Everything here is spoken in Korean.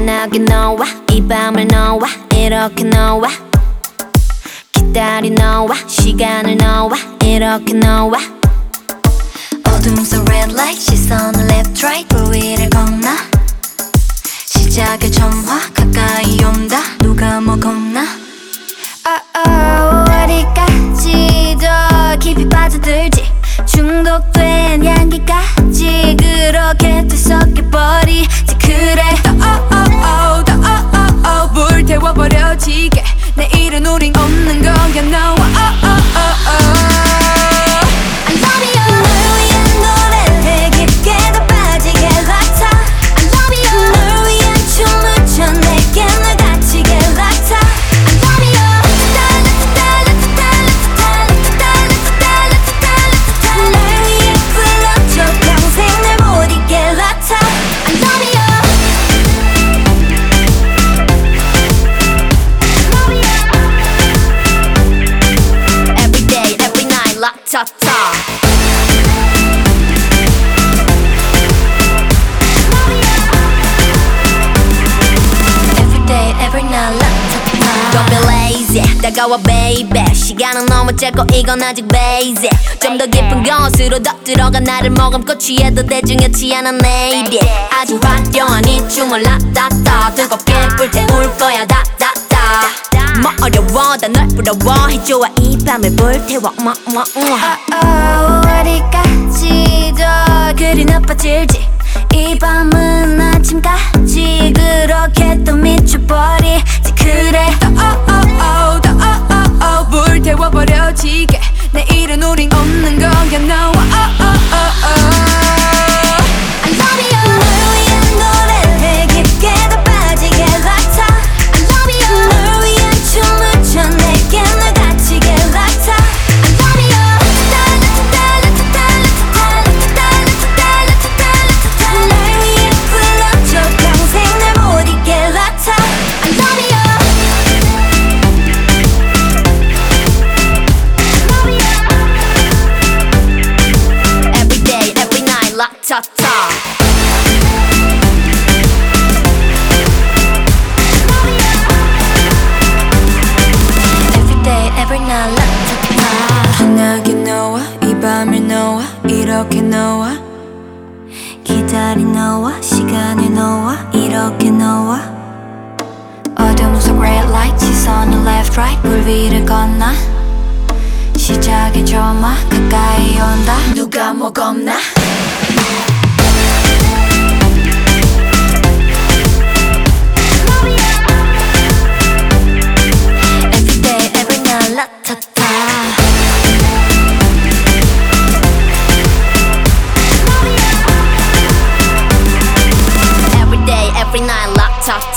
환하게 너와 이 밤을 너와 이렇게 너와 기다린 너와 시간을 너와 이렇게 너와 어둠 속 red light 시선을 left right 불 위를 건너 시작의 전화 가까이 온다 누가 뭐 겁나 어디까지 더 깊이 빠져들지 중독된 향기까지 그렇게 뒤섞여버리지 그래 더 불태워버려지게 내일은 우린 없는 거야 너와 I love you 널 위한 노래를 깊게 더 빠지게 락타 I love you 널 위한 춤을 춰 내게 널 갇히게 락타 I love you 날 위해 불러줘 평생 날 못 잊게 락타 I love you Every day, every night, 락타타 Every day, every night, 락타타 Don't be lazy, 다가와 baby 시간은 너무 짧고 이건 아직 basic 좀 더 깊은 곳으로 더 들어가 나를 머금고 취해도 대중이었지 않아 내일이 아주 화려한 이 춤을 락타타 뜨겁게 불태울 거야 다다다 뭐 어려워 다 널 부러워해 좋아 이 밤을 불태워 어디까지 더 그리 나빠질지 이 밤은 아침까지 그렇게 또 미쳐버리지 그래 더 불태워버려지게 내일은 우린 없는 거야 너와 I love you 널 위한 노래를 깊게 더 빠지게 락타 I love you 널 위한 춤을 춰 내게 널 갇히게 락타 I love you 날 위해 불러줘 평생 날 못 잊게 락타 I love you Every day, every night, 락타타 Every day, every night, 락타타 환하게 너와 이 밤을 너와 이렇게 너와 기다린 너와 시간을 너와 이렇게 너와 어둠 속 red light 시선을 left right 불 위를 건너 시작의 전화 가까이 온다 누가 뭐 겁나 Every day, every night, 락타타 Every day, every night, 락타타